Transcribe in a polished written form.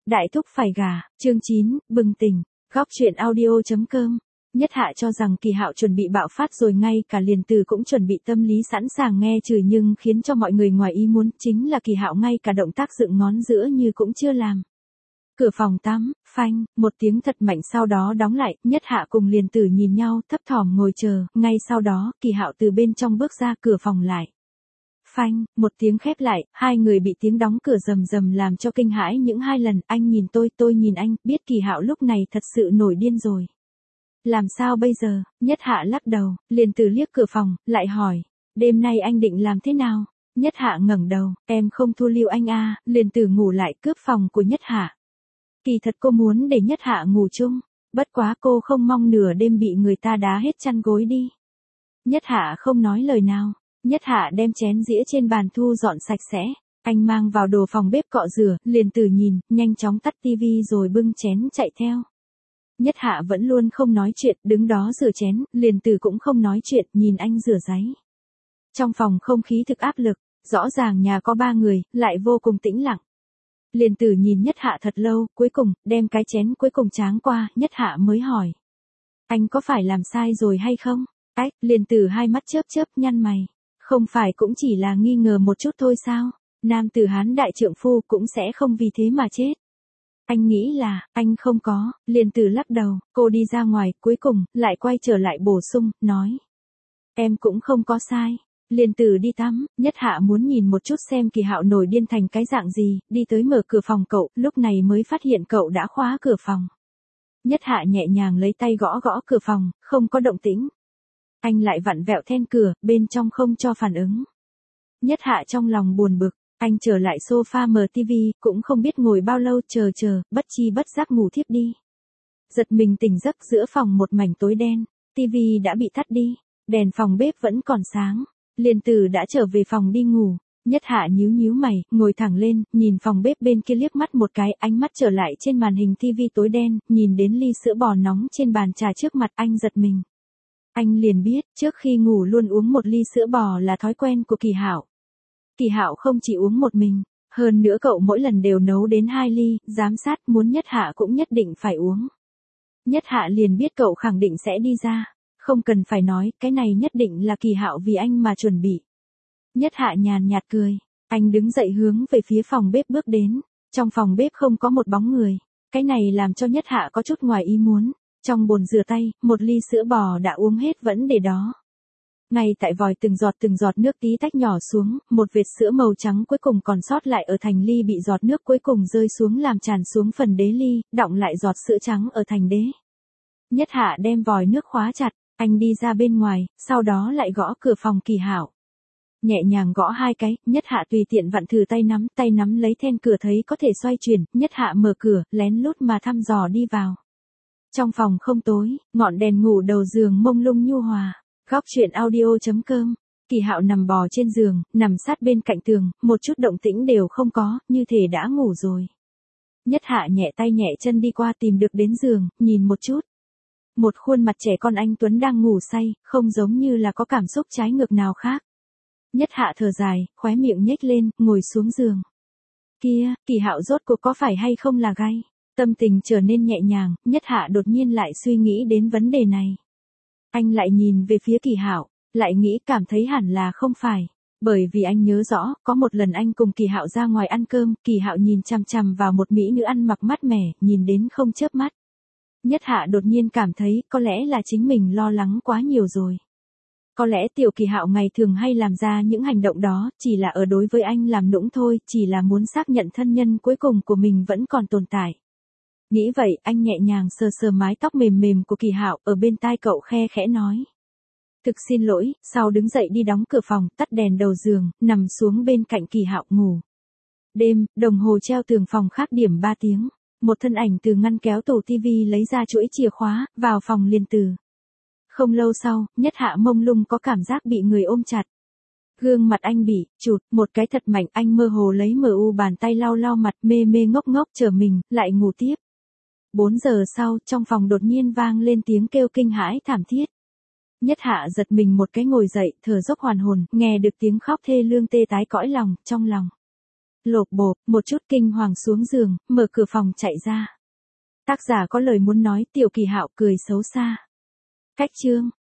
Đại thúc phải gả, chương 9, bừng tỉnh, góc truyện audio.com. Nhất Hạ cho rằng Kỳ Hạo chuẩn bị bạo phát rồi, ngay cả Liền Từ cũng chuẩn bị tâm lý sẵn sàng nghe chửi, nhưng khiến cho mọi người ngoài ý muốn chính là Kỳ Hạo ngay cả động tác dựng ngón giữa như cũng chưa làm. Cửa phòng tắm, phanh, một tiếng thật mạnh sau đó đóng lại, Nhất Hạ cùng Liền Từ nhìn nhau thấp thỏm ngồi chờ, ngay sau đó, Kỳ Hạo từ bên trong bước ra, cửa phòng lại. Phanh, một tiếng khép lại, hai người bị tiếng đóng cửa rầm rầm làm cho kinh hãi những hai lần, anh nhìn tôi nhìn anh, biết Kỳ Hạo lúc này thật sự nổi điên rồi. Làm sao bây giờ? Nhất Hạ lắc đầu, Liền Từ liếc cửa phòng, lại hỏi, đêm nay anh định làm thế nào? Nhất Hạ ngẩng đầu, em không thu lưu anh à, Liền Từ ngủ lại cướp phòng của Nhất Hạ. Kỳ thật cô muốn để Nhất Hạ ngủ chung, bất quá cô không mong nửa đêm bị người ta đá hết chăn gối đi. Nhất Hạ không nói lời nào. Nhất Hạ đem chén dĩa trên bàn thu dọn sạch sẽ, anh mang vào đồ phòng bếp cọ rửa, Liền Từ nhìn, nhanh chóng tắt tivi rồi bưng chén chạy theo. Nhất Hạ vẫn luôn không nói chuyện, đứng đó rửa chén, Liền Từ cũng không nói chuyện, nhìn anh rửa giấy. Trong phòng không khí thực áp lực, rõ ràng nhà có 3 người, lại vô cùng tĩnh lặng. Liền Từ nhìn Nhất Hạ thật lâu, cuối cùng, đem cái chén cuối cùng tráng qua, Nhất Hạ mới hỏi. Anh có phải làm sai rồi hay không? Ách, Liền Từ hai mắt chớp chớp nhăn mày. Không phải cũng chỉ là nghi ngờ một chút thôi sao? Nam tử Hán đại trượng phu cũng sẽ không vì thế mà chết. Anh nghĩ là, anh không có, Liền Từ lắc đầu, cô đi ra ngoài, cuối cùng, lại quay trở lại bổ sung, nói. Em cũng không có sai. Liền Từ đi tắm, Nhất Hạ muốn nhìn một chút xem Kỳ Hạo nổi điên thành cái dạng gì, đi tới mở cửa phòng cậu, lúc này mới phát hiện cậu đã khóa cửa phòng. Nhất Hạ nhẹ nhàng lấy tay gõ gõ cửa phòng, không có động tĩnh. Anh lại vặn vẹo then cửa, bên trong không cho phản ứng. Nhất Hạ trong lòng buồn bực, anh trở lại sofa mở tivi, cũng không biết ngồi bao lâu, chờ, bất chi bất giác ngủ thiếp đi. Giật mình tỉnh giấc giữa phòng một mảnh tối đen, tivi đã bị tắt đi, đèn phòng bếp vẫn còn sáng. Liền Từ đã trở về phòng đi ngủ. Nhất Hạ nhíu mày, ngồi thẳng lên, nhìn phòng bếp bên kia liếc mắt một cái, ánh mắt trở lại trên màn hình tivi tối đen, nhìn đến ly sữa bò nóng trên bàn trà trước mặt, anh giật mình. Anh liền biết, trước khi ngủ luôn uống một ly sữa bò là thói quen của Kỳ Hạo. Kỳ Hạo không chỉ uống một mình, hơn nữa cậu mỗi lần đều nấu đến 2 ly, giám sát muốn Nhất Hạ cũng nhất định phải uống. Nhất Hạ liền biết cậu khẳng định sẽ đi ra, không cần phải nói, cái này nhất định là Kỳ Hạo vì anh mà chuẩn bị. Nhất Hạ nhàn nhạt cười, anh đứng dậy hướng về phía phòng bếp bước đến, trong phòng bếp không có một bóng người, cái này làm cho Nhất Hạ có chút ngoài ý muốn. Trong bồn rửa tay, một ly sữa bò đã uống hết vẫn để đó. Ngay tại vòi từng giọt nước tí tách nhỏ xuống, một vệt sữa màu trắng cuối cùng còn sót lại ở thành ly bị giọt nước cuối cùng rơi xuống làm tràn xuống phần đế ly, đọng lại giọt sữa trắng ở thành đế. Nhất Hạ đem vòi nước khóa chặt, anh đi ra bên ngoài, sau đó lại gõ cửa phòng Kỳ Hạo. Nhẹ nhàng gõ 2 cái, Nhất Hạ tùy tiện vặn thử tay nắm lấy then cửa thấy có thể xoay chuyển, Nhất Hạ mở cửa, lén lút mà thăm dò đi vào. Trong phòng không tối, ngọn đèn ngủ đầu giường mông lung nhu hòa. Góc truyện audio.com. Kỳ Hạo nằm bò trên giường, nằm sát bên cạnh tường, một chút động tĩnh đều không có, như thể đã ngủ rồi. Nhất Hạ nhẹ tay nhẹ chân đi qua tìm được đến giường, nhìn một chút. Một khuôn mặt trẻ con anh tuấn đang ngủ say, không giống như là có cảm xúc trái ngược nào khác. Nhất Hạ thở dài, khóe miệng nhếch lên, ngồi xuống giường. Kia, Kỳ Hạo rốt cuộc có phải hay không là gay? Tâm tình trở nên nhẹ nhàng, Nhất Hạ đột nhiên lại suy nghĩ đến vấn đề này. Anh lại nhìn về phía Kỳ Hạo, lại nghĩ cảm thấy hẳn là không phải. Bởi vì anh nhớ rõ, có một lần anh cùng Kỳ Hạo ra ngoài ăn cơm, Kỳ Hạo nhìn chằm chằm vào một mỹ nữ ăn mặc mát mẻ, nhìn đến không chớp mắt. Nhất Hạ đột nhiên cảm thấy, có lẽ là chính mình lo lắng quá nhiều rồi. Có lẽ tiểu Kỳ Hạo ngày thường hay làm ra những hành động đó, chỉ là ở đối với anh làm nũng thôi, chỉ là muốn xác nhận thân nhân cuối cùng của mình vẫn còn tồn tại. Nghĩ vậy, anh nhẹ nhàng sờ mái tóc mềm mềm của Kỳ Hạo, ở bên tai cậu khe khẽ nói. Thực xin lỗi, sau đứng dậy đi đóng cửa phòng, tắt đèn đầu giường, nằm xuống bên cạnh Kỳ Hạo ngủ. Đêm, đồng hồ treo tường phòng khác điểm 3 tiếng. Một thân ảnh từ ngăn kéo tủ tivi lấy ra chuỗi chìa khóa, vào phòng Liền Từ. Không lâu sau, Nhất Hạ mông lung có cảm giác bị người ôm chặt. Gương mặt anh bị chụt một cái thật mạnh, anh mơ hồ lấy bàn tay lau mặt, mê ngốc chờ mình, lại ngủ tiếp. 4 giờ sau, trong phòng đột nhiên vang lên tiếng kêu kinh hãi thảm thiết. Nhất Hạ giật mình một cái ngồi dậy, thở dốc hoàn hồn, nghe được tiếng khóc thê lương tê tái cõi lòng, trong lòng lộp bộp, một chút kinh hoàng xuống giường, mở cửa phòng chạy ra. Tác giả có lời muốn nói, Tiểu Kỳ Hạo cười xấu xa. Cách chương